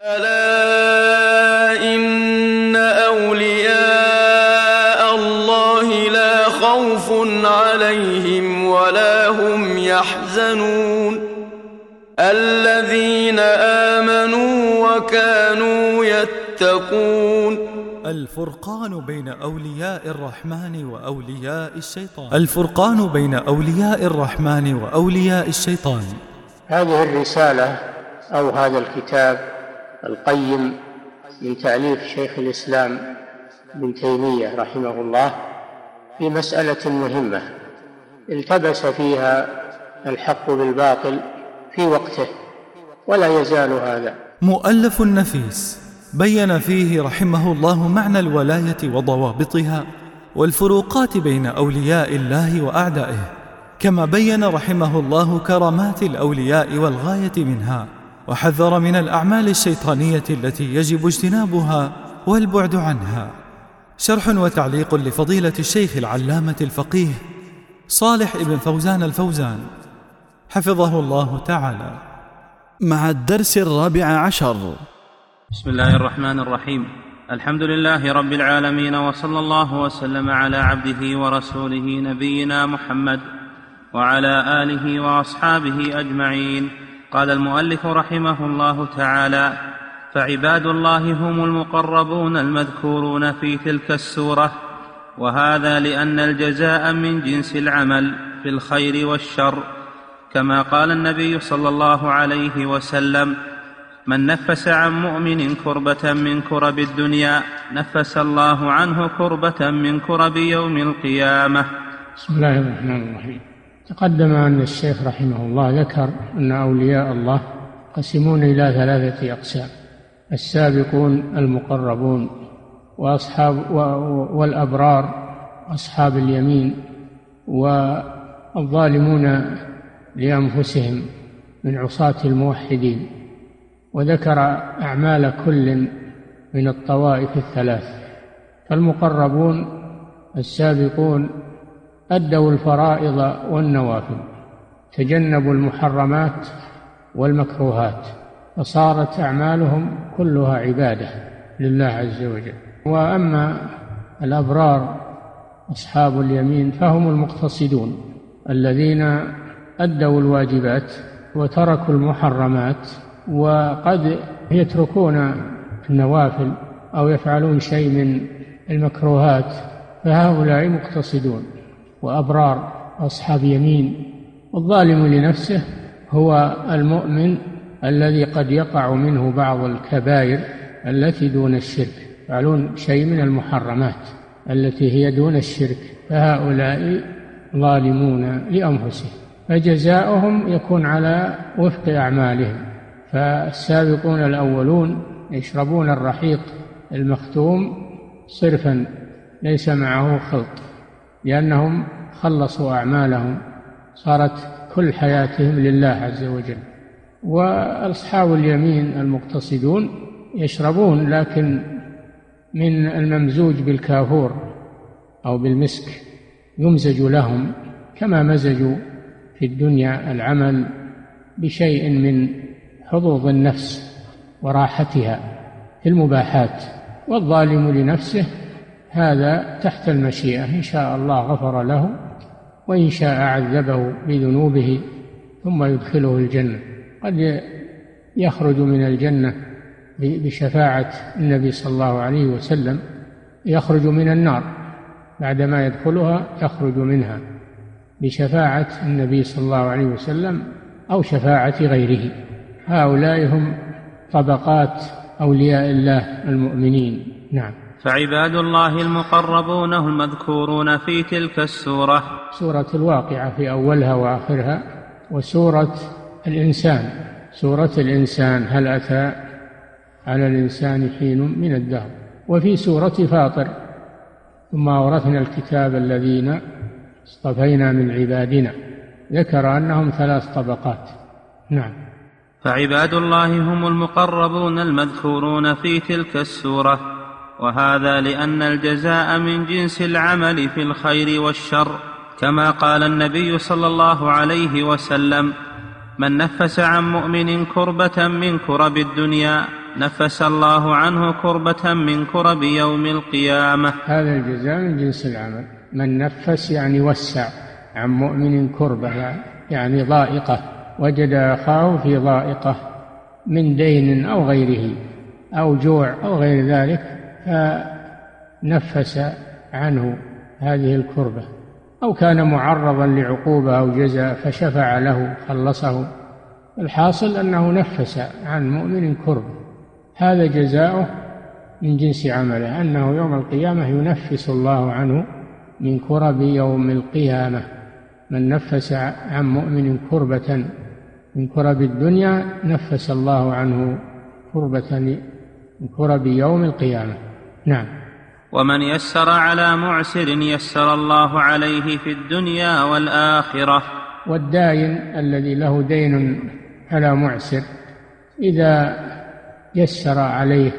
ألا إن أولياء الله لا خوف عليهم ولا هم يحزنون الذين آمنوا وكانوا يتقون. الفرقان بين أولياء الرحمن وأولياء الشيطان. الفرقان بين أولياء الرحمن وأولياء الشيطان. هذه الرسالة أو هذا الكتاب القيم من تأليف شيخ الإسلام ابن تيمية رحمه الله في مسألة مهمة التبس فيها الحق بالباطل في وقته ولا يزال هذا. مؤلف نفيس بين فيه رحمه الله معنى الولاية وضوابطها والفروقات بين أولياء الله وأعدائه، كما بين رحمه الله كرامات الأولياء والغاية منها، وحذر من الأعمال الشيطانية التي يجب اجتنابها والبعد عنها. شرح وتعليق لفضيلة الشيخ العلامة الفقيه صالح ابن فوزان الفوزان حفظه الله تعالى، مع الدرس 14. بسم الله الرحمن الرحيم. الحمد لله رب العالمين، وصلى الله وسلم على عبده ورسوله نبينا محمد وعلى آله وأصحابه أجمعين. قال المؤلف رحمه الله تعالى: فعباد الله هم المقربون المذكورون في تلك السورة، وهذا لأن الجزاء من جنس العمل في الخير والشر، كما قال النبي صلى الله عليه وسلم: من نفس عن مؤمن كربة من كرب الدنيا نفس الله عنه كربة من كرب يوم القيامة. بسم الله الرحمن الرحيم. تقدم أن الشيخ رحمه الله ذكر أن أولياء الله قسمون إلى 3 أقسام: السابقون المقربون والأبرار أصحاب اليمين، والظالمون لأنفسهم من عصاة الموحدين. وذكر أعمال كل من الطوائف 3. فالمقربون السابقون أدوا الفرائض والنوافل، تجنبوا المحرمات والمكروهات، فصارت أعمالهم كلها عبادة لله عز وجل. وأما الأبرار أصحاب اليمين فهم المقتصدون الذين أدوا الواجبات وتركوا المحرمات، وقد يتركون النوافل أو يفعلون شيء من المكروهات، فهؤلاء مقتصدون وأبرار أصحاب يمين. والظالم لنفسه هو المؤمن الذي قد يقع منه بعض الكبائر التي دون الشرك، يفعلون شيء من المحرمات التي هي دون الشرك، فهؤلاء ظالمون لأنفسهم، فجزاؤهم يكون على وفق أعمالهم. فالسابقون الأولون يشربون الرحيق المختوم صرفا ليس معه خلط، لأنهم خلصوا أعمالهم، صارت كل حياتهم لله عز وجل. وأصحاب اليمين المقتصدون يشربون لكن من الممزوج بالكافور أو بالمسك، يمزج لهم كما مزجوا في الدنيا العمل بشيء من حظوظ النفس وراحتها في المباحات. والظالم لنفسه هذا تحت المشيئة، إن شاء الله غفر له وإن شاء عذبه بذنوبه ثم يدخله الجنة. قد يخرج من الجنة بشفاعة النبي صلى الله عليه وسلم، يخرج من النار بعدما يدخلها، يخرج منها بشفاعة النبي صلى الله عليه وسلم أو شفاعة غيره. هؤلاء هم طبقات أولياء الله المؤمنين. نعم. فعباد الله المقربون هم المذكورون في تلك السورة، سورة الواقعة في أولها وآخرها، وسورة الإنسان، سورة الإنسان هل أتى على الإنسان حين من الدهر، وفي سورة فاطر ثم أورثنا الكتاب الذين اصطفينا من عبادنا، ذكر أنهم 3 طبقات. نعم. فعباد الله هم المقربون المذكورون في تلك السورة، وهذا لأن الجزاء من جنس العمل في الخير والشر، كما قال النبي صلى الله عليه وسلم: من نفس عن مؤمن كربة من كرب الدنيا نفس الله عنه كربة من كرب يوم القيامة. هذا الجزاء من جنس العمل. من نفس يعني وسع عن مؤمن كربة، يعني ضائقة، وجد أخاه في ضائقة من دين أو غيره أو جوع أو غير ذلك، فنفس عنه هذه الكربة، أو كان معرضا لعقوبة أو جزاء فشفع له خلصه. الحاصل أنه نفس عن مؤمن كربة، هذا جزاؤه من جنس عمله، أنه يوم القيامة ينفس الله عنه من كرب يوم القيامة. من نفس عن مؤمن كربة من كرب الدنيا نفس الله عنه كربة من كرب يوم القيامة. نعم. ومن يسر على معسر يسر الله عليه في الدنيا والآخرة. والداين الذي له دين على معسر إذا يسر عليه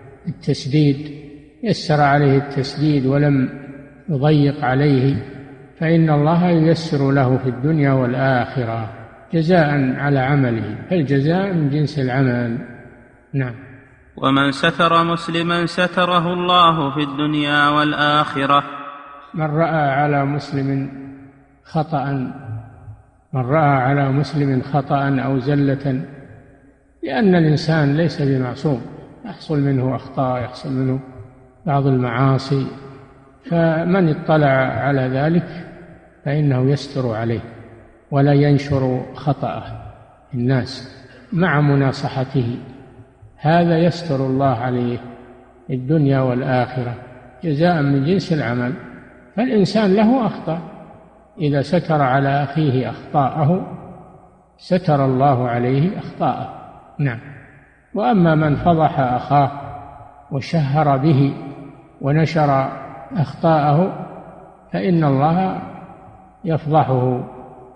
التسديد ولم يضيق عليه فإن الله ييسر له في الدنيا والآخرة جزاء على عمله، فالجزاء من جنس العمل. نعم. ومن ستر مسلما ستره الله في الدنيا والآخرة. من رأى على مسلم خطأ أو زلة، لأن الإنسان ليس بمعصوم، يحصل منه أخطاء، يحصل منه بعض المعاصي، فمن اطلع على ذلك فإنه يستر عليه ولا ينشر خطأه الناس مع مناصحته، هذا يستر الله عليه الدنيا والآخرة جزاء من جنس العمل. فالإنسان له أخطاء، إذا ستر على أخيه أخطاءه ستر الله عليه أخطاءه. نعم. وأما من فضح أخاه وشهر به ونشر أخطاءه فإن الله يفضحه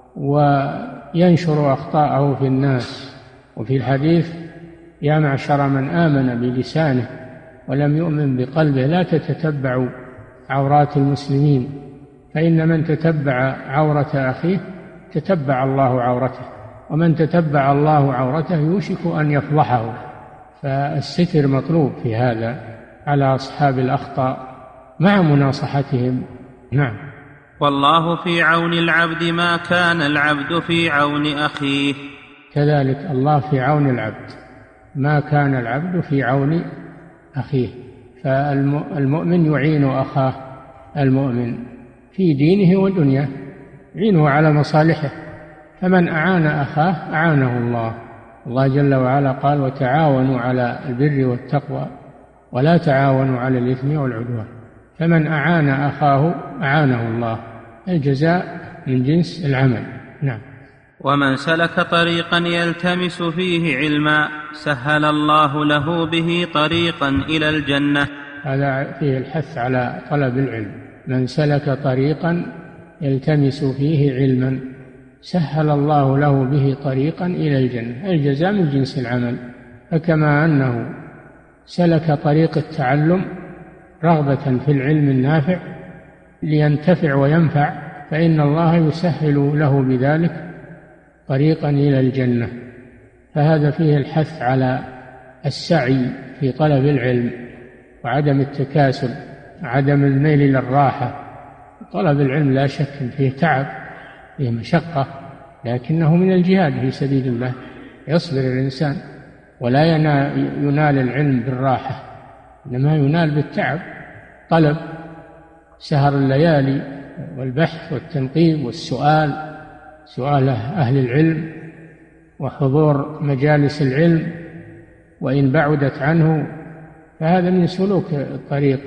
وينشر أخطاءه في الناس. وفي الحديث: يا معشر من آمن بلسانه ولم يؤمن بقلبه لا تتتبعوا عورات المسلمين، فإن من تتبع عورة أخيه تتبع الله عورته، ومن تتبع الله عورته يوشك أن يفضحه. فالستر مطلوب في هذا على أصحاب الأخطاء مع مناصحتهم. نعم. والله في عون العبد ما كان العبد في عون أخيه. كذلك الله في عون العبد ما كان العبد في عون أخيه. فالمؤمن يعين أخاه المؤمن في دينه ودنياه، يعينه على مصالحه، فمن أعان أخاه أعانه الله. الله جل وعلا قال: وتعاونوا على البر والتقوى ولا تعاونوا على الإثم والعدوان. فمن أعان أخاه أعانه الله، الجزاء من جنس العمل. نعم. ومن سلك طريقا يلتمس فيه علما سهل الله له به طريقا إلى الجنة. هذا فيه الحث على طلب العلم. من سلك طريقا يلتمس فيه علما سهل الله له به طريقا إلى الجنة، الجزاء من جنس العمل. فكما أنه سلك طريق التعلم رغبة في العلم النافع لينتفع وينفع، فإن الله يسهل له بذلك طريقا إلى الجنة. فهذا فيه الحث على السعي في طلب العلم وعدم التكاسل، عدم الميل للراحة. طلب العلم لا شك فيه تعب، فيه مشقة، لكنه من الجهاد في سبيل الله، يصبر الإنسان ولا ينال العلم بالراحة، إنما ينال بالتعب. طلب سهر الليالي والبحث والتنقيب والسؤال، سؤال أهل العلم وحضور مجالس العلم وإن بعدت عنه، فهذا من سلوك الطريق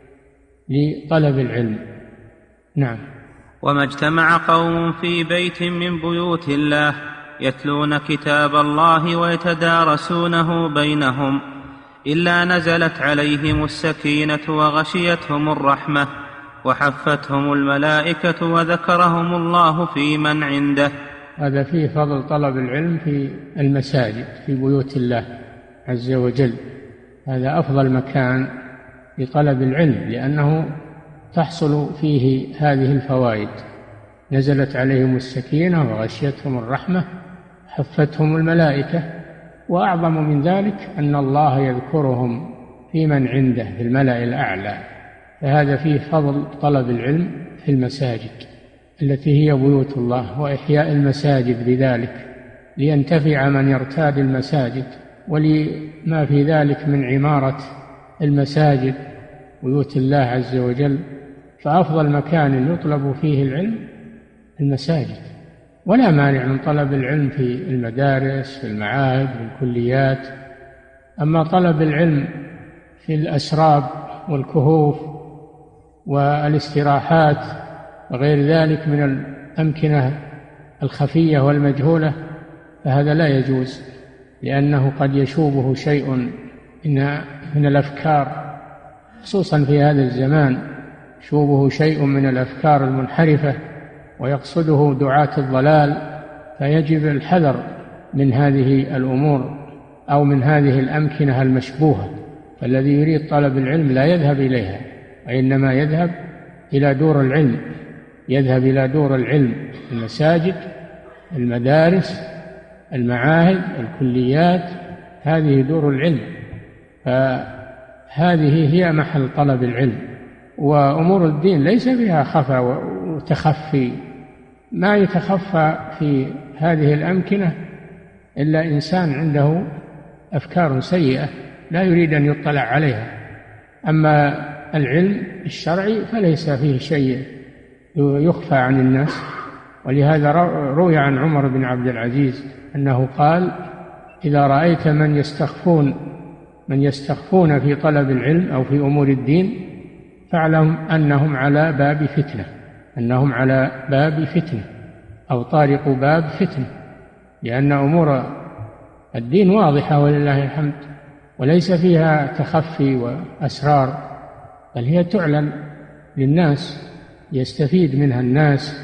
لطلب العلم. نعم. وما اجتمع قوم في بيت من بيوت الله يتلون كتاب الله ويتدارسونه بينهم إلا نزلت عليهم السكينة وغشيتهم الرحمة وحفتهم الملائكة وذكرهم الله في من عنده. هذا فيه فضل طلب العلم في المساجد في بيوت الله عز وجل، هذا أفضل مكان لطلب العلم، لأنه تحصل فيه هذه الفوائد: نزلت عليهم السكينة وغشيتهم الرحمة، حفتهم الملائكة وأعظم من ذلك أن الله يذكرهم في من عنده في الملأ الأعلى. فهذا فيه فضل طلب العلم في المساجد التي هي بيوت الله، وإحياء المساجد بذلك لينتفع من يرتاد المساجد، ولما في ذلك من عمارة المساجد بيوت الله عز وجل. فأفضل مكان يطلب فيه العلم المساجد، ولا مانع من طلب العلم في المدارس، في المعاهد، في الكليات. أما طلب العلم في الأسراب والكهوف والاستراحات وغير ذلك من الأمكنة الخفية والمجهولة فهذا لا يجوز، لأنه قد يشوبه شيء من الأفكار، خصوصا في هذا الزمان يشوبه شيء من الأفكار المنحرفة ويقصده دعاة الضلال، فيجب الحذر من هذه الأمور أو من هذه الأمكنة المشبوهة. فالذي يريد طلب العلم لا يذهب إليها، وإنما يذهب إلى دور العلم، يذهب إلى دور العلم، المساجد، المدارس، المعاهد، الكليات، هذه دور العلم. فهذه هي محل طلب العلم. وأمور الدين ليس فيها خفا وتخفي، ما يتخفى في هذه الأمكنة إلا إنسان عنده أفكار سيئة لا يريد أن يطلع عليها. أما العلم الشرعي فليس فيه شيء يخفى عن الناس. ولهذا روي عن عمر بن عبد العزيز أنه قال: إذا رأيت من يستخفون في طلب العلم أو في أمور الدين فاعلم أنهم على باب فتنة، أنهم على باب فتنة أو طارق باب فتنة، لأن أمور الدين واضحة ولله الحمد، وليس فيها تخفي وأسرار، بل هي تعلن للناس يستفيد منها الناس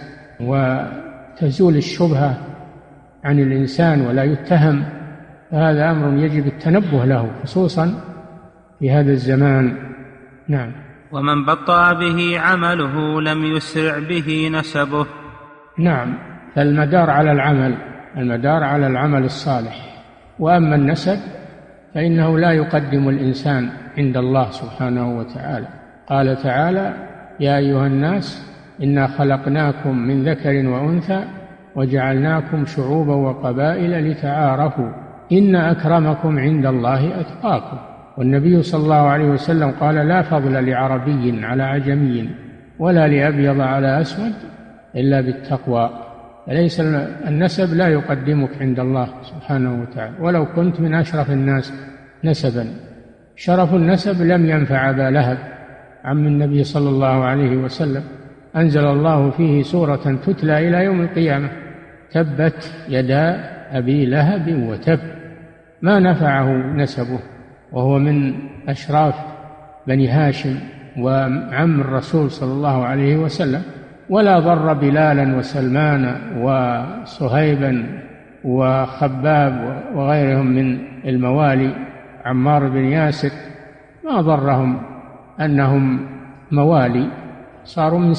وتزول الشبهة عن الإنسان ولا يتهم. فهذا أمر يجب التنبه له خصوصا في هذا الزمان. نعم. ومن بطأ به عمله لم يسرع به نسبه. نعم، فالمدار على العمل، المدار على العمل الصالح. وأما النسب فإنه لا يقدم الإنسان عند الله سبحانه وتعالى. قال تعالى: يا أيها الناس إنا خلقناكم من ذكر وأنثى وجعلناكم شعوبا وقبائل لتعارفوا إن أكرمكم عند الله أتقاكم. والنبي صلى الله عليه وسلم قال: لا فضل لعربي على عجمي ولا لأبيض على أسود إلا بالتقوى. فليس النسب لا يقدمك عند الله سبحانه وتعالى ولو كنت من أشرف الناس نسبا. شرف النسب لم ينفع أبا لهب عم النبي صلى الله عليه وسلم، أنزل الله فيه سورة تتلى إلى يوم القيامة: تبت يدا أبي لهب وتب. ما نفعه نسبه وهو من أشراف بني هاشم وعم الرسول صلى الله عليه وسلم، ولا ضر بلالا وسلمان وصهيبا وخباب وغيرهم من الموالي، عمار بن ياسر، ما ضرهم أنهم موالي، صاروا من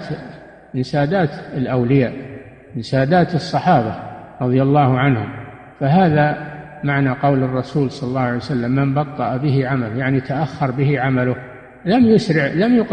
سادات الأولياء، من سادات الصحابة رضي الله عنهم. فهذا معنى قول الرسول صلى الله عليه وسلم: من بطأ به عمله، يعني تأخر به عمله، لم يسرع،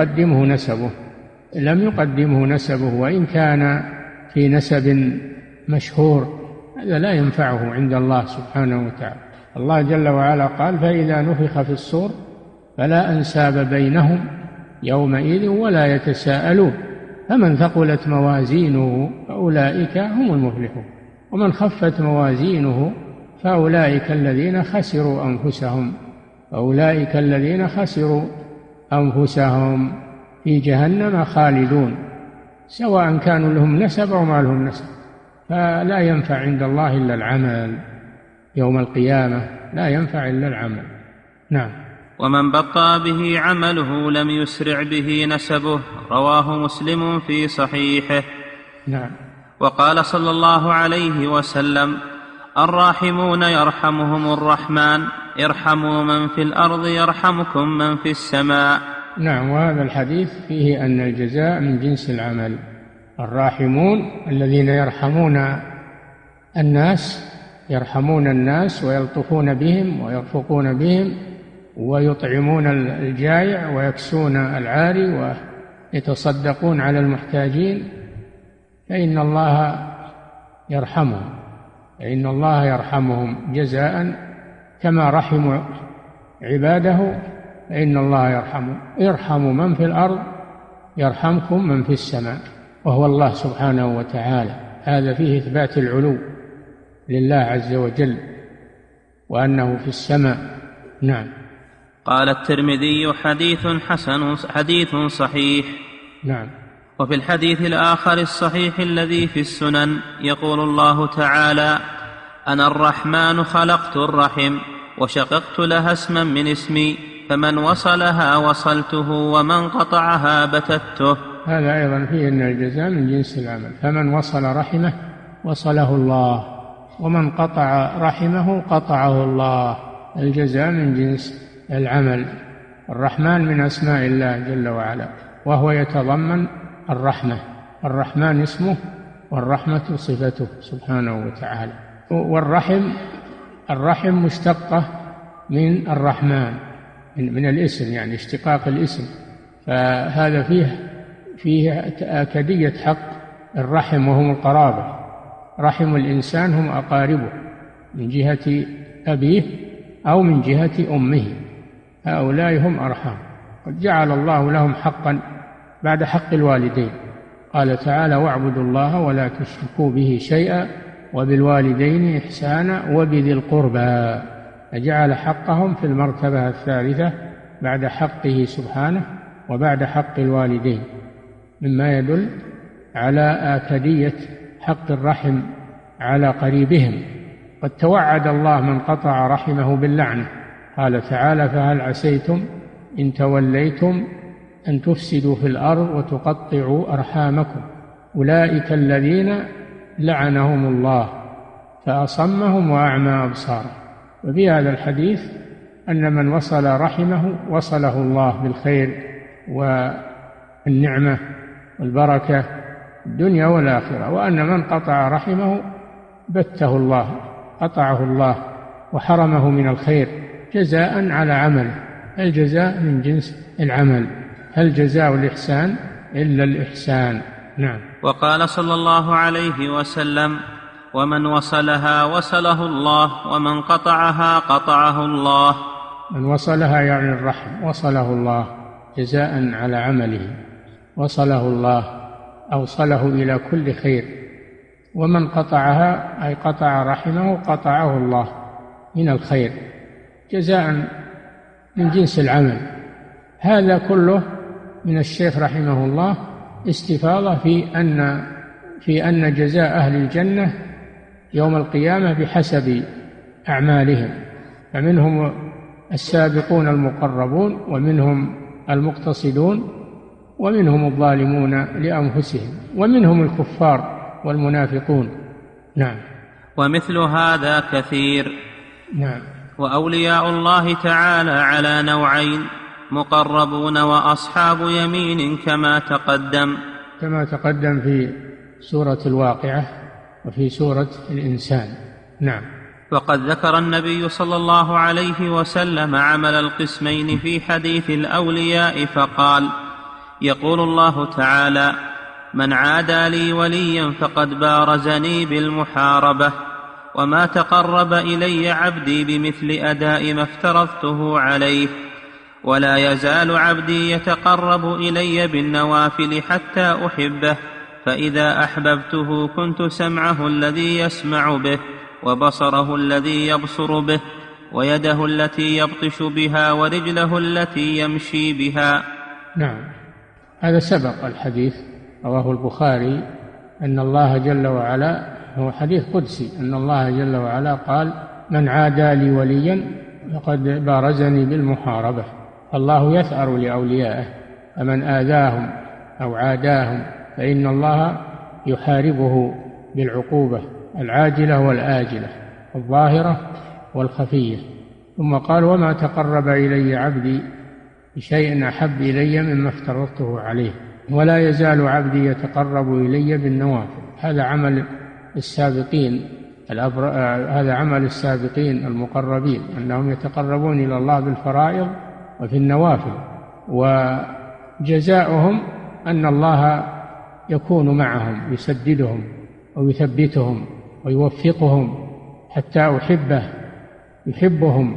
لم يقدمه نسبه وإن كان في نسب مشهور، هذا لا ينفعه عند الله سبحانه وتعالى. الله جل وعلا قال: فإذا نفخ في الصور فلا أنساب بينهم يومئذ ولا يتساءلون فمن ثقلت موازينه فأولئك هم المفلحون ومن خفت موازينه فأولئك الذين خسروا أنفسهم في جهنم خالدون، سواء كانوا لهم نسب أو ما لهم نسب. فلا ينفع عند الله إلا العمل، يوم القيامة لا ينفع إلا العمل. نعم. ومن بطأ به عمله لم يسرع به نسبه. رواه مسلم في صحيحه. نعم. وقال صلى الله عليه وسلم: الراحمون يرحمهم الرحمن، ارحموا من في الأرض يرحمكم من في السماء. نعم. وهذا الحديث فيه أن الجزاء من جنس العمل. الراحمون الذين يرحمون الناس يرحمون الناس ويلطفون بهم ويرفقون بهم ويطعمون الجائع ويكسون العاري ويتصدقون على المحتاجين، فإن الله يرحمهم جزاء كما رحموا عباده، فإن الله يرحم من في الأرض يرحمكم من في السماء، وهو الله سبحانه وتعالى. هذا فيه إثبات العلو لله عز وجل وأنه في السماء. نعم. قال الترمذي: حديث حسن، حديث صحيح. نعم. وفي الحديث الآخر الصحيح الذي في السنن يقول الله تعالى: أنا الرحمن خلقت الرحم وشققت لها اسما من اسمي، فمن وصلها وصلته ومن قطعها بتته. هذا أيضا فيه أن الجزاء من جنس العمل، فمن وصل رحمه وصله الله، ومن قطع رحمه قطعه الله. الجزاء من جنس العمل. الرحمن من أسماء الله جل وعلا، وهو يتضمن الرحمة. الرحمن اسمه والرحمة صفته سبحانه وتعالى. والرحم مشتقة من الرحمن، من الاسم، يعني اشتقاق الاسم، فهذا فيه أكدية حق الرحم، وهم القرابة. رحم الإنسان هم أقاربه من جهة أبيه أو من جهة أمه، هؤلاء هم أرحام. قد جعل الله لهم حقا بعد حق الوالدين، قال تعالى: واعبدوا الله ولا تشركوا به شيئا وبالوالدين إحسانا وبذي القربى. فجعل حقهم في المرتبة الثالثة بعد حقه سبحانه وبعد حق الوالدين، مما يدل على آكدية حق الرحم على قريبهم. قد توعد الله من قطع رحمه باللعنة، قال تعالى: فهل عسيتم إن توليتم أن تفسدوا في الأرض وتقطعوا أرحامكم أولئك الذين لعنهم الله فأصمهم وأعمى أبصارهم. وفي هذا الحديث أن من وصل رحمه وصله الله بالخير والنعمة والبركة الدنيا والآخرة، وأن من قطع رحمه بته الله، قطعه الله وحرمه من الخير جزاء على عمله. الجزاء من جنس العمل، هل جزاء الإحسان إلا الإحسان. نعم. وقال صلى الله عليه وسلم: ومن وصلها وصله الله ومن قطعها قطعه الله. من وصلها يعني الرحم، وصله الله جزاء على عمله، وصله الله أوصله إلى كل خير. ومن قطعها أي قطع رحمه قطعه الله من الخير جزاء من جنس العمل. هذا كله من الشيخ رحمه الله استفاضة في أن جزاء أهل الجنة يوم القيامة بحسب أعمالهم، فمنهم السابقون المقربون، ومنهم المقتصدون، ومنهم الظالمون لأنفسهم، ومنهم الكفار والمنافقون. نعم. ومثل هذا كثير. نعم. وأولياء الله تعالى على نوعين: مقربون وأصحاب يمين، كما تقدم في سورة الواقعة وفي سورة الإنسان. نعم. وقد ذكر النبي صلى الله عليه وسلم عمل القسمين في حديث الأولياء فقال: يقول الله تعالى: من عادى لي وليا فقد بارزني بالمحاربة، وما تقرب إلي عبدي بمثل أداء ما افترضته عليه، ولا يزال عبدي يتقرب إلي بالنوافل حتى أحبه، فإذا أحببته كنت سمعه الذي يسمع به، وبصره الذي يبصر به، ويده التي يبطش بها، ورجله التي يمشي بها. نعم. هذا سبق الحديث، رواه البخاري، أن الله جل وعلا، هو حديث قدسي، أن الله جل وعلا قال: من عادى لي وليا فقد بارزني بالمحاربة. الله يثأر لأوليائه، فمن آذاهم أو عاداهم فإن الله يحاربه بالعقوبة العاجلة والآجلة، الظاهرة والخفية. ثم قال: وما تقرب إلي عبدي بشيء أحب إلي مما افترضته عليه، ولا يزال عبدي يتقرب إلي بالنوافل. هذا عمل السابقين هذا عمل السابقين المقربين، أنهم يتقربون إلى الله بالفرائض وفي النوافل، وجزاؤهم أن الله يكون معهم يسددهم ويثبتهم ويوفقهم حتى يحبهم.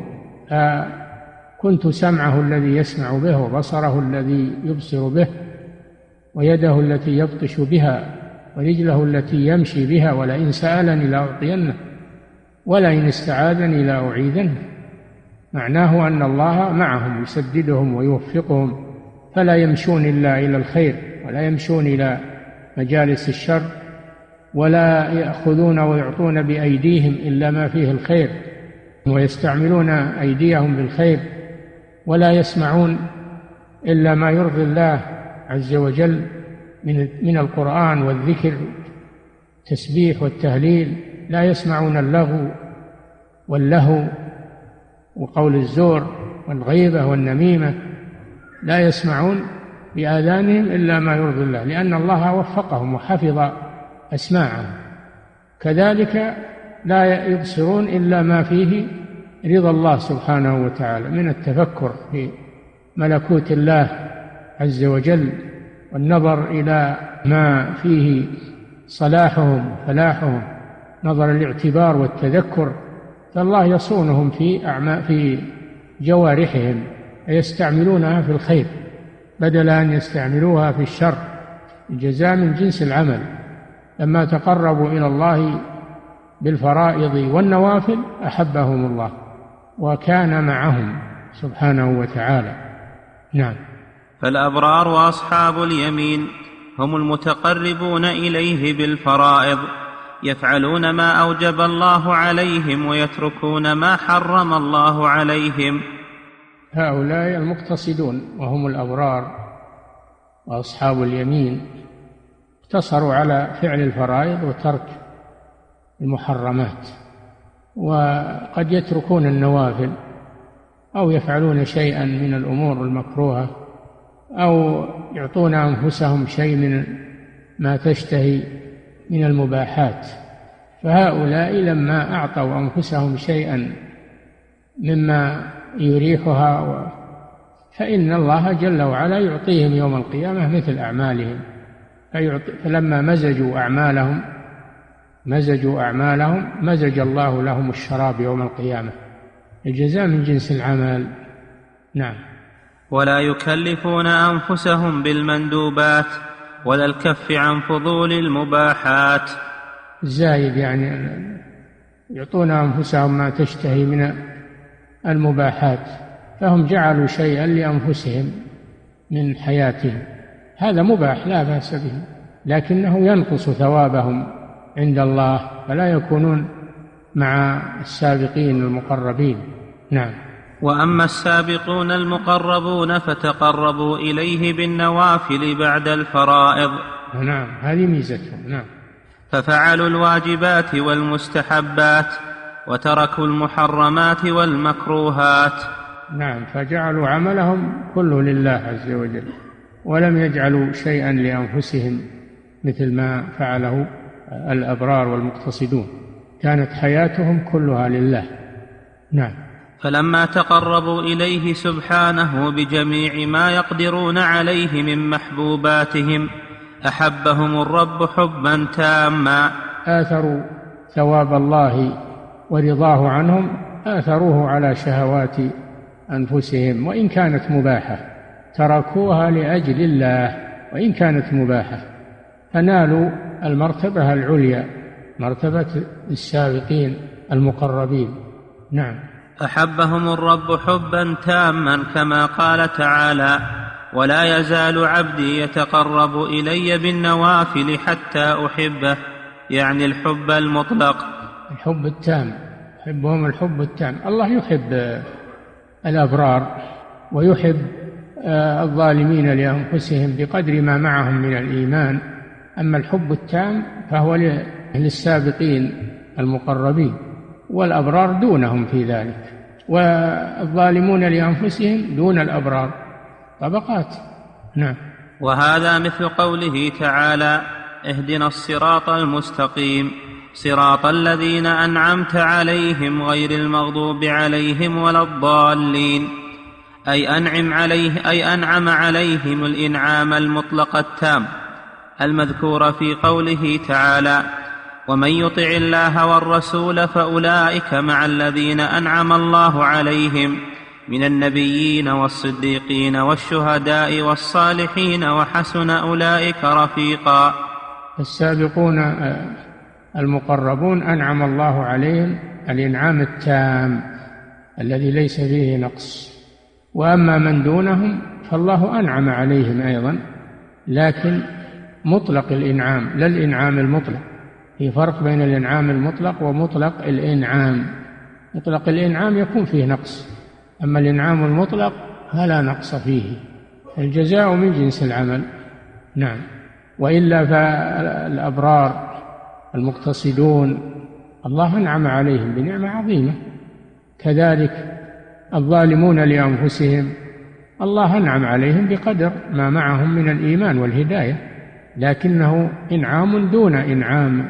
كنت سمعه الذي يسمع به، وبصره الذي يبصر به، ويده التي يبطش بها، ورجله التي يمشي بها، ولئن سألني لأعطينه، ولئن استعاذني لأعيذنه. معناه أن الله معهم يسددهم ويوفقهم، فلا يمشون إلا إلى الخير، ولا يمشون إلى مجالس الشر، ولا يأخذون ويعطون بأيديهم إلا ما فيه الخير، ويستعملون أيديهم بالخير، ولا يسمعون إلا ما يرضي الله عز وجل من القرآن والذكر التسبيح والتهليل. لا يسمعون واللهو وقول الزور والغيبة والنميمة، لا يسمعون بآذانهم إلا ما يرضي الله، لأن الله وفقهم وحفظ أسماعهم. كذلك لا يبصرون إلا ما فيه رضا الله سبحانه وتعالى من التفكر في ملكوت الله عز وجل، والنظر إلى ما فيه صلاحهم فلاحهم، نظر الاعتبار والتذكر. فالله يصونهم في جوارحهم، يستعملونها في الخير بدل أن يستعملوها في الشر. الجزاء من جنس العمل. لما تقربوا إلى الله بالفرائض والنوافل أحبهم الله وكان معهم سبحانه وتعالى. نعم. فالأبرار وأصحاب اليمين هم المتقربون إليه بالفرائض، يفعلون ما أوجب الله عليهم ويتركون ما حرم الله عليهم. هؤلاء المقتصدون وهم الأبرار وأصحاب اليمين اقتصروا على فعل الفرائض وترك المحرمات، وقد يتركون النوافل أو يفعلون شيئا من الأمور المكروهة، أو يعطون أنفسهم شيء من ما تشتهي من المباحات. فهؤلاء لما أعطوا أنفسهم شيئا مما يريحها فإن الله جل وعلا يعطيهم يوم القيامة مثل أعمالهم. فلما مزجوا أعمالهم مزج الله لهم الشراب يوم القيامة. الجزاء من جنس العمل. نعم. ولا يكلفون أنفسهم بالمندوبات ولا الكف عن فضول المباحات. زايد يعني يعطون أنفسهم ما تشتهي من المباحات، فهم جعلوا شيئا لأنفسهم من حياتهم، هذا مباح لا بأس به، لكنه ينقص ثوابهم عند الله، فلا يكونون مع السابقين المقربين. نعم. وأما السابقون المقربون فتقربوا إليه بالنوافل بعد الفرائض. نعم، هذه ميزتهم. نعم. ففعلوا الواجبات والمستحبات وتركوا المحرمات والمكروهات. نعم، فجعلوا عملهم كله لله عز وجل، ولم يجعلوا شيئا لأنفسهم مثل ما فعله الأبرار والمقتصدون، كانت حياتهم كلها لله. نعم. فلما تقربوا إليه سبحانه بجميع ما يقدرون عليه من محبوباتهم أحبهم الرب حبا تاما. آثروا ثواب الله ورضاه عنهم، آثروه على شهوات أنفسهم وإن كانت مباحة، تركوها لأجل الله وإن كانت مباحة، فنالوا المرتبة العليا، مرتبة السابقين المقربين. نعم. أحبهم الرب حبا تاما كما قال تعالى: ولا يزال عبدي يتقرب إلي بالنوافل حتى أحبه، يعني الحب المطلق، الحب التام، يحبهم الحب التام. الله يحب الأبرار ويحب الظالمين لأنفسهم بقدر ما معهم من الإيمان، أما الحب التام فهو للسابقين المقربين، والأبرار دونهم في ذلك، والظالمون لأنفسهم دون الأبرار، طبقات. نعم. وهذا مثل قوله تعالى: اهدنا الصراط المستقيم، صراط الذين أنعمت عليهم غير المغضوب عليهم ولا الضالين، أي أنعم عليهم الإنعام المطلق التام المذكور في قوله تعالى: ومن يطع الله والرسول فأولئك مع الذين أنعم الله عليهم من النبيين والصديقين والشهداء والصالحين وحسن أولئك رفيقا. السابقون المقربون أنعم الله عليهم الإنعام التام الذي ليس فيه نقص، وأما من دونهم فالله أنعم عليهم أيضا، لكن مطلق الإنعام لا الإنعام المطلق. في فرق بين الإنعام المطلق ومطلق الإنعام. مطلق الإنعام يكون فيه نقص، أما الإنعام المطلق فلا نقص فيه، الجزاء من جنس العمل. نعم. وإلا فالأبرار المقتصدون الله أنعم عليهم بنعمة عظيمة، كذلك الظالمون لأنفسهم الله أنعم عليهم بقدر ما معهم من الإيمان والهداية، لكنه إنعام دون إنعام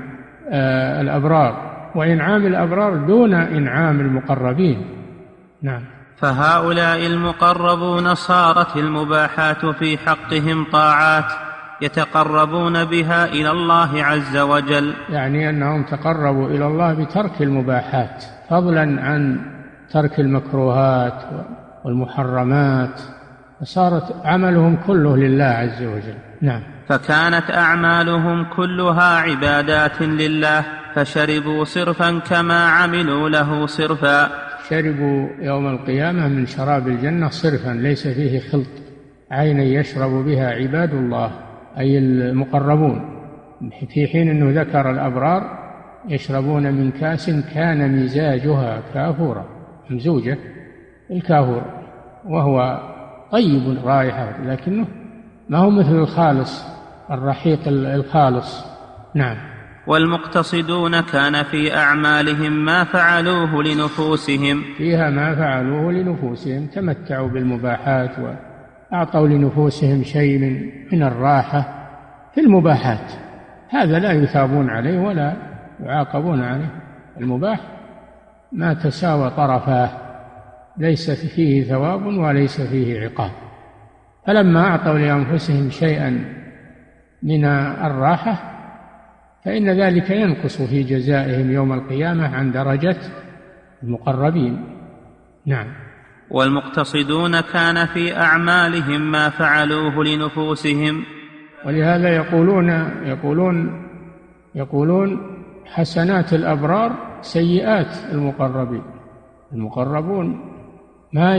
الأبرار، وإنعام الأبرار دون إنعام المقربين. نعم. فهؤلاء المقربون صارت المباحات في حقهم طاعات يتقربون بها إلى الله عز وجل، يعني أنهم تقربوا إلى الله بترك المباحات فضلا عن ترك المكروهات والمحرمات، فصارت عملهم كله لله عز وجل. نعم. فكانت أعمالهم كلها عبادات لله، فشربوا صرفا كما عملوا له صرفا. شربوا يوم القيامة من شراب الجنة صرفا ليس فيه خلط، عينا يشرب بها عباد الله أي المقربون، في حين أنه ذكر الأبرار يشربون من كاس كان مزاجها كافورا، ممزوجة الكافور، وهو طيب رائحة، لكنه ما هو مثل الخالص الرحيق الخالص. نعم. والمقتصدون كان في أعمالهم ما فعلوه لنفوسهم، فيها ما فعلوه لنفوسهم، تمتعوا بالمباحات وأعطوا لنفوسهم شيء من الراحة في المباحات، هذا لا يثابون عليه ولا يعاقبون عليه. المباح ما تساوى طرفاه، ليس فيه ثواب وليس فيه عقاب، فلما أعطوا لأنفسهم شيئا من الراحة فإن ذلك ينقص في جزائهم يوم القيامة عن درجة المقربين. نعم. والمقتصدون كان في أعمالهم ما فعلوه لنفوسهم، ولهذا يقولون حسنات الأبرار سيئات المقربين. المقربون ما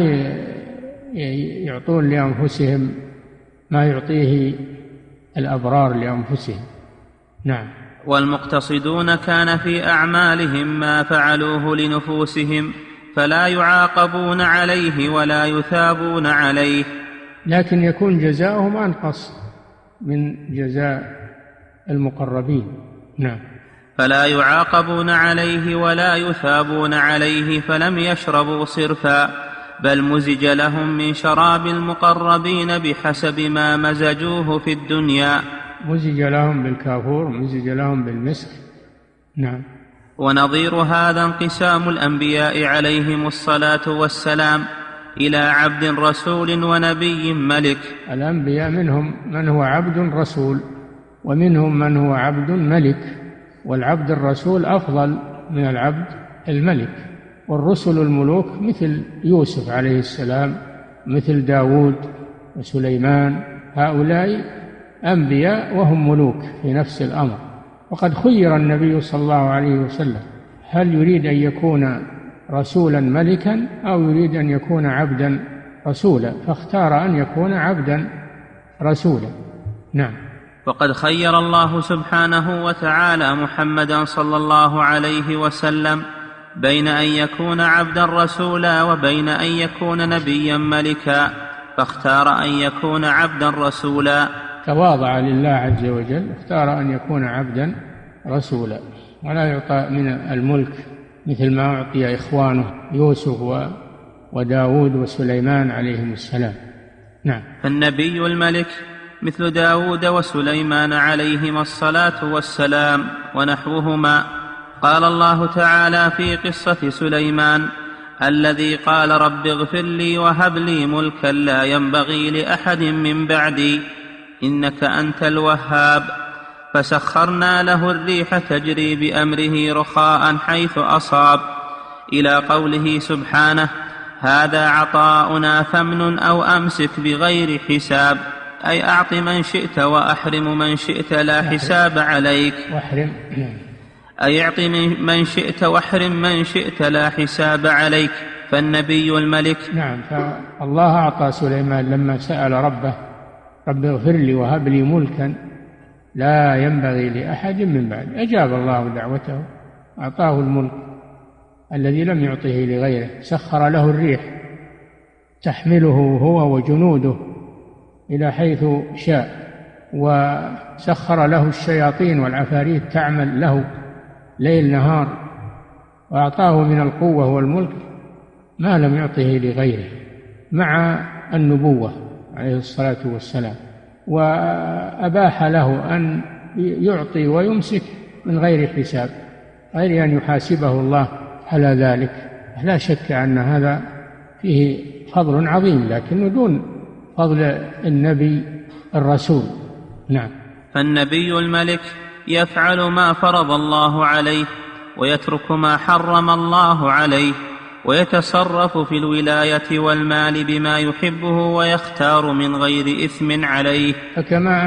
يعطون لأنفسهم ما يعطيه الأبرار لأنفسهم. نعم. والمقتصدون كان في أعمالهم ما فعلوه لنفوسهم، فلا يعاقبون عليه ولا يثابون عليه، لكن يكون جزاؤهم أنقص من جزاء المقربين. نعم. فلا يعاقبون عليه ولا يثابون عليه، فلم يشربوا صرفا، بل مزج لهم من شراب المقربين بحسب ما مزجوه في الدنيا. مزج لهم بالكافور، مزج لهم بالمسك. نعم. ونظير هذا انقسام الأنبياء عليهم الصلاة والسلام إلى عبد رسول ونبي ملك. الأنبياء منهم من هو عبد رسول، ومنهم من هو عبد ملك، والعبد الرسول أفضل من العبد الملك. والرسل الملوك مثل يوسف عليه السلام، مثل داود وسليمان، هؤلاء أنبياء وهم ملوك في نفس الأمر. وقد خير النبي صلى الله عليه وسلم هل يريد أن يكون رسولا ملكا أو يريد أن يكون عبدا رسولا، فاختار أن يكون عبدا رسولا. نعم. وقد خير الله سبحانه وتعالى محمدا صلى الله عليه وسلم بين أن يكون عبدا رسولا وبين أن يكون نبيا ملكا، فاختار أن يكون عبدا رسولا، تواضع لله عز وجل، اختار أن يكون عبدا رسولا، ولا يعطى من الملك مثل ما أعطي إخوانه يوسف وداود وسليمان عليهم السلام. نعم. فالنبي الملك مثل داود وسليمان عليهما الصلاة والسلام ونحوهما، قال الله تعالى في قصة سليمان الذي قال رب اغفر لي وهب لي ملكا لا ينبغي لأحد من بعدي إنك أنت الوهاب فسخرنا له الريح تجري بأمره رخاء حيث أصاب إلى قوله سبحانه هذا عطاؤنا فامنن أو أمسك بغير حساب أي أعط من شئت وأحرم من شئت لا حساب عليك أي أعط من شئت واحرم من شئت لا حساب عليك. فالنبي الملك نعم. فالله أعطى سليمان لما سأل ربه رب اغفر لي وهب لي ملكا لا ينبغي لأحد من بعد، أجاب الله دعوته، أعطاه الملك الذي لم يعطه لغيره. سخر له الريح تحمله هو وجنوده إلى حيث شاء، وسخر له الشياطين والعفاريت تعمل له ليل نهار، وأعطاه من القوة والملك ما لم يعطه لغيره مع النبوة عليه الصلاة والسلام. وأباح له أن يعطي ويمسك من غير حساب، غير أن يحاسبه الله على ذلك. لا شك أن هذا فيه فضل عظيم، لكنه دون فضل النبي الرسول. نعم. فالنبي الملك يفعل ما فرض الله عليه ويترك ما حرم الله عليه، ويتصرف في الولاية والمال بما يحبه ويختار من غير إثم عليه. فكما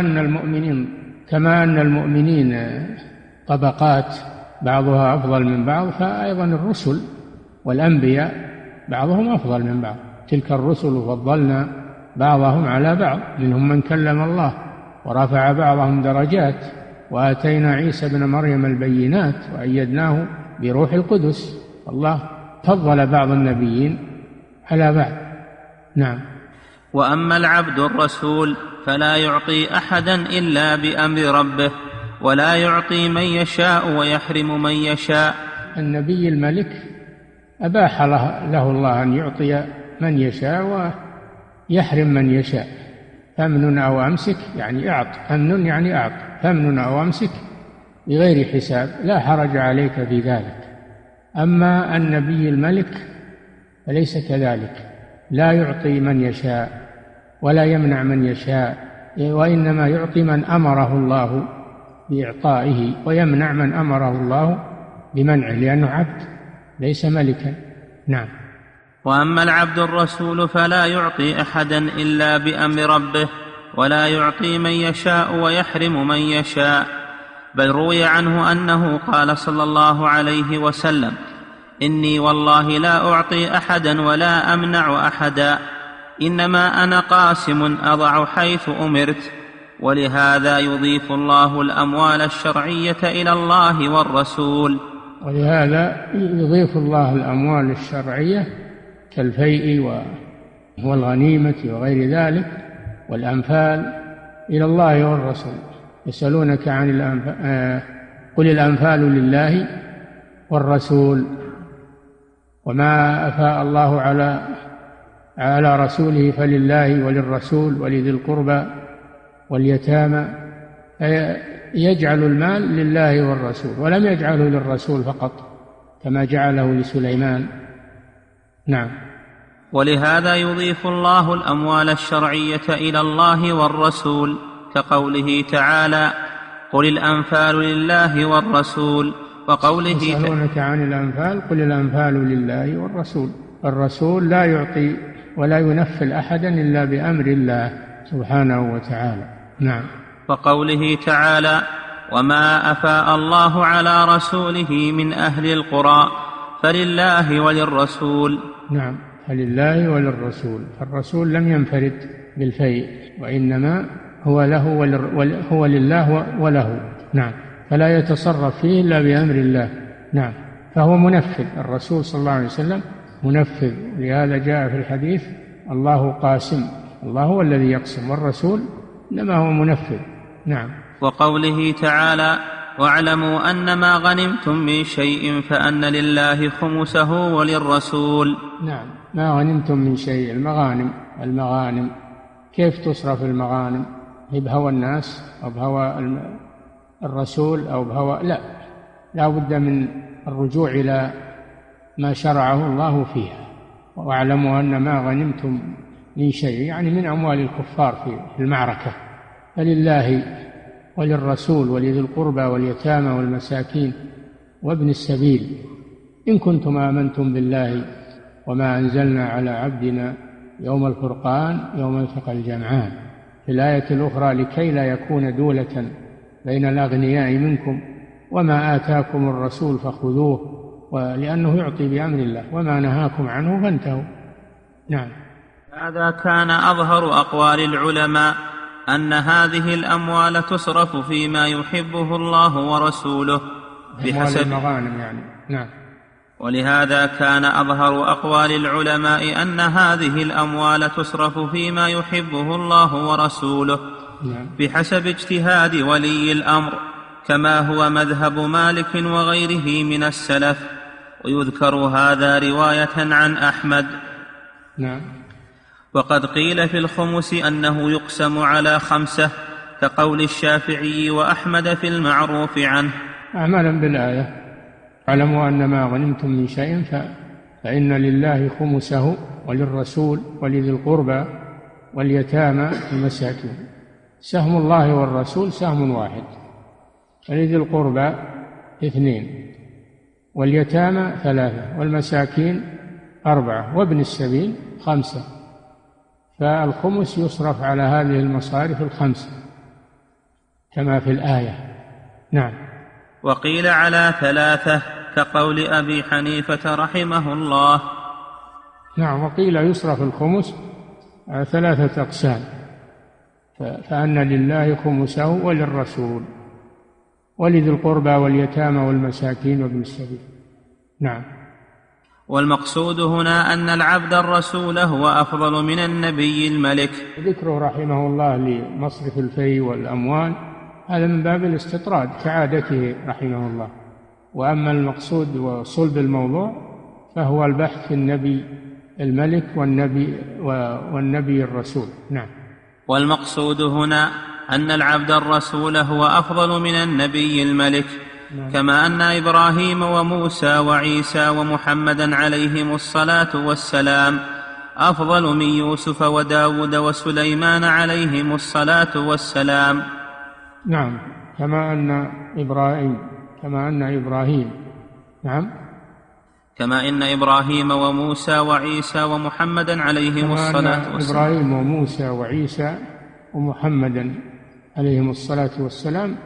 أن المؤمنين طبقات بعضها أفضل من بعض، فأيضا الرسل والأنبياء بعضهم أفضل من بعض. تلك الرسل فضلنا بعضهم على بعض، منهم من كلم الله ورفع بعضهم درجات، وآتينا عيسى ابن مريم البينات وأيدناه بروح القدس. الله فضل بعض النبيين على بعض. نعم. وأما العبد الرسول فلا يعطي أحدا إلا بأمر ربه، ولا يعطي من يشاء ويحرم من يشاء. النبي الملك أباح له الله أن يعطي من يشاء ويحرم من يشاء. فامنن أو أمسك يعني أعط، فامنن يعني أعط، فامنن أو أمسك بغير حساب، لا حرج عليك في ذلك. أما النبي الملك فليس كذلك، لا يعطي من يشاء ولا يمنع من يشاء، وإنما يعطي من أمره الله بإعطائه، ويمنع من أمره الله بمنعه، لأنه عبد ليس ملكا. نعم. وأما العبد الرسول فلا يعطي أحدا إلا بأمر ربه، ولا يعطي من يشاء ويحرم من يشاء. بل روي عنه أنه قال صلى الله عليه وسلم إني والله لا أعطي أحدا ولا أمنع أحدا، إنما أنا قاسم أضع حيث أمرت. ولهذا يضيف الله الأموال الشرعية إلى الله والرسول. ولهذا يضيف الله الأموال الشرعية كالفيء والغنيمة وغير ذلك والأنفال إلى الله والرسول. يسألونك عن الأنفال، قل الأنفال لله والرسول، وما أفاء الله على رسوله فلله وللرسول ولذي القربى واليتامى. يجعل المال لله والرسول، ولم يجعله للرسول فقط كما جعله لسليمان. نعم. ولهذا يضيف الله الأموال الشرعية إلى الله والرسول، كقوله تعالى قل الأنفال لله والرسول، وقوله يسألونك عن الأنفال قل الأنفال لله والرسول. الرسول لا يعطي ولا ينفل أحدا إلا بأمر الله سبحانه وتعالى. نعم. وقوله تعالى وما أفاء الله على رسوله من أهل القرى فلله وللرسول. نعم، فلله وللرسول. فالرسول لم ينفرد بالفيء، وإنما هو لله وله. نعم. فلا يتصرف فيه إلا بأمر الله. نعم. فهو منفذ، الرسول صلى الله عليه وسلم منفذ. لهذا جاء في الحديث الله قاسم، الله هو الذي يقسم، والرسول إنما هو منفذ. نعم. وقوله تعالى واعلموا أنما غنمتم من شيء فأن لله خمسه وللرسول. نعم. ما غنمتم من شيء، المغانم كيف تصرف المغانم؟ هي بهوى الناس أو بهوى الرسول أو بهوى؟ لا بد من الرجوع إلى ما شرعه الله فيها. واعلموا أن ما غنمتم من شيء يعني من أموال الكفار في المعركة فلله وللرسول ولذي القربى واليتامى والمساكين وابن السبيل إن كنتم آمنتم بالله وما أنزلنا على عبدنا يوم الفرقان يوم التقى الجمعان. في الآية الأخرى لكي لا يكون دولة بين الأغنياء منكم وما آتاكم الرسول فخذوه ولأنه يعطي بأمر الله وما نهاكم عنه فانتهوا. نعم. هذا كان أظهر أقوال العلماء أن هذه الأموال تصرف فيما يحبه الله ورسوله بحسب المغانم يعني. نعم. ولهذا كان أظهر أقوال العلماء أن هذه الأموال تصرف فيما يحبه الله ورسوله بحسب اجتهاد ولي الأمر كما هو مذهب مالك وغيره من السلف. ويذكر هذا رواية عن أحمد. نعم. وقد قيل في الخمس أنه يقسم على 5 كقول الشافعي وأحمد في المعروف عنه. أعمالا بالآية اعلموا أن ما غنمتم من شيء فإن لله خمسه وللرسول ولذي القربى واليتامى والمساكين. سهم الله والرسول سهم واحد، ولذي القربى 2 واليتامى 3 والمساكين 4 وابن السبيل 5. فالخمس يصرف على هذه المصارف 5 كما في الآية. نعم. وقيل على 3 كقول أبي حنيفة رحمه الله. نعم. وقيل يصرف الخمس على 3 أقسام، فأن لله خمسه وللرسول ولذي القربى واليتامى والمساكين وابن السبيل. نعم. والمقصود هنا أن العبد الرسول هو أفضل من النبي الملك. ذكره رحمه الله لمصرف الفيء والأموال هذا من باب الاستطراد كعادته رحمه الله. وأما المقصود وصلب الموضوع فهو البحث في النبي الملك والنبي الرسول. نعم. والمقصود هنا أن العبد الرسول هو أفضل من النبي الملك. نعم. كما أن إبراهيم وموسى وعيسى ومحمدا عليهم الصلاة والسلام أفضل من يوسف وداود وسليمان عليهم الصلاة والسلام. نعم. كما أن إبراهيم نعم. كما أن إبراهيم وموسى وعيسى ومحمدا عليهم الصلاة والسلام. إبراهيم وموسى وعيسى ومحمدا عليهم الصلاة والسلام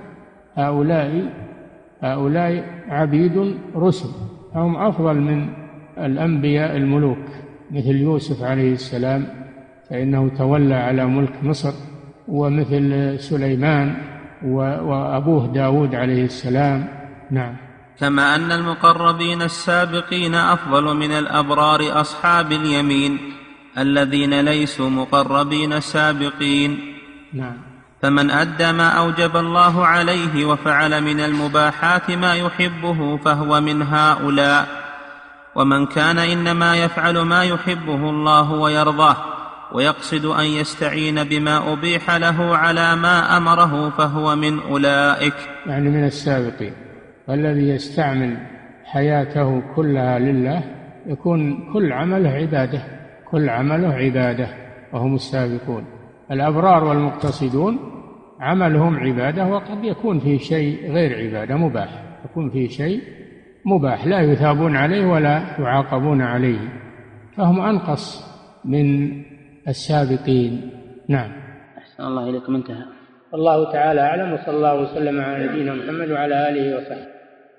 هؤلاء عبيد رسل، هم أفضل من الأنبياء الملوك مثل يوسف عليه السلام فإنه تولى على ملك مصر، ومثل سليمان وأبوه داود عليه السلام. نعم. كما أن المقربين السابقين أفضل من الأبرار أصحاب اليمين الذين ليسوا مقربين سابقين. نعم. فمن أدى ما أوجب الله عليه وفعل من المباحات ما يحبه فهو من هؤلاء. ومن كان إنما يفعل ما يحبه الله ويرضاه ويقصد أن يستعين بما أبيح له على ما أمره فهو من أولئك، يعني من السابقين. والذي يستعمل حياته كلها لله يكون كل عمله عبادة وهم السابقون. الأبرار والمقتصدون عملهم عبادة، وقد يكون فيه شيء غير عبادة مباح، يكون فيه شيء مباح لا يثابون عليه ولا يعاقبون عليه، فهم أنقص من السابقين. نعم. أحسن الله إليكم. انتهى. والله تعالى أعلم، وصلى الله وسلم على نبينا محمد وعلى آله وصحبه.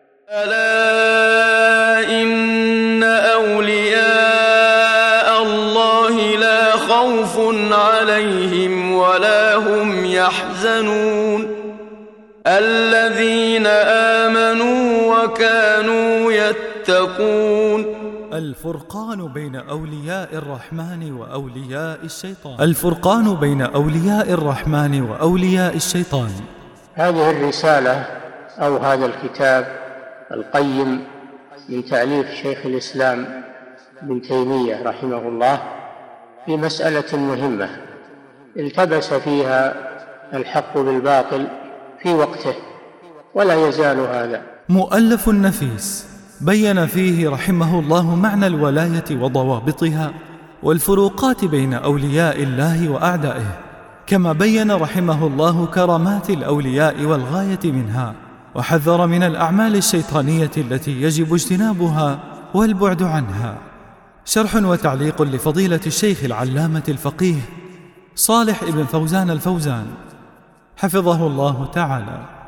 ألا إن أولياء الله لا خوف عليهم ولا هم يحزنون الذين آمنوا وكانوا يتقون. الفرقان بين أولياء الرحمن وأولياء الشيطان. الفرقان بين أولياء الرحمن وأولياء الشيطان. هذه الرسالة أو هذا الكتاب القيم من تأليف شيخ الإسلام ابن تيمية رحمه الله في مسألة مهمة التبس فيها الحق بالباطل في وقته ولا يزال هذا. مؤلف نفيس بين فيه رحمه الله معنى الولاية وضوابطها والفروقات بين أولياء الله وأعدائه، كما بين رحمه الله كرامات الأولياء والغاية منها، وحذر من الأعمال الشيطانية التي يجب اجتنابها والبعد عنها. شرح وتعليق لفضيلة الشيخ العلامة الفقيه صالح ابن فوزان الفوزان حفظه الله تعالى.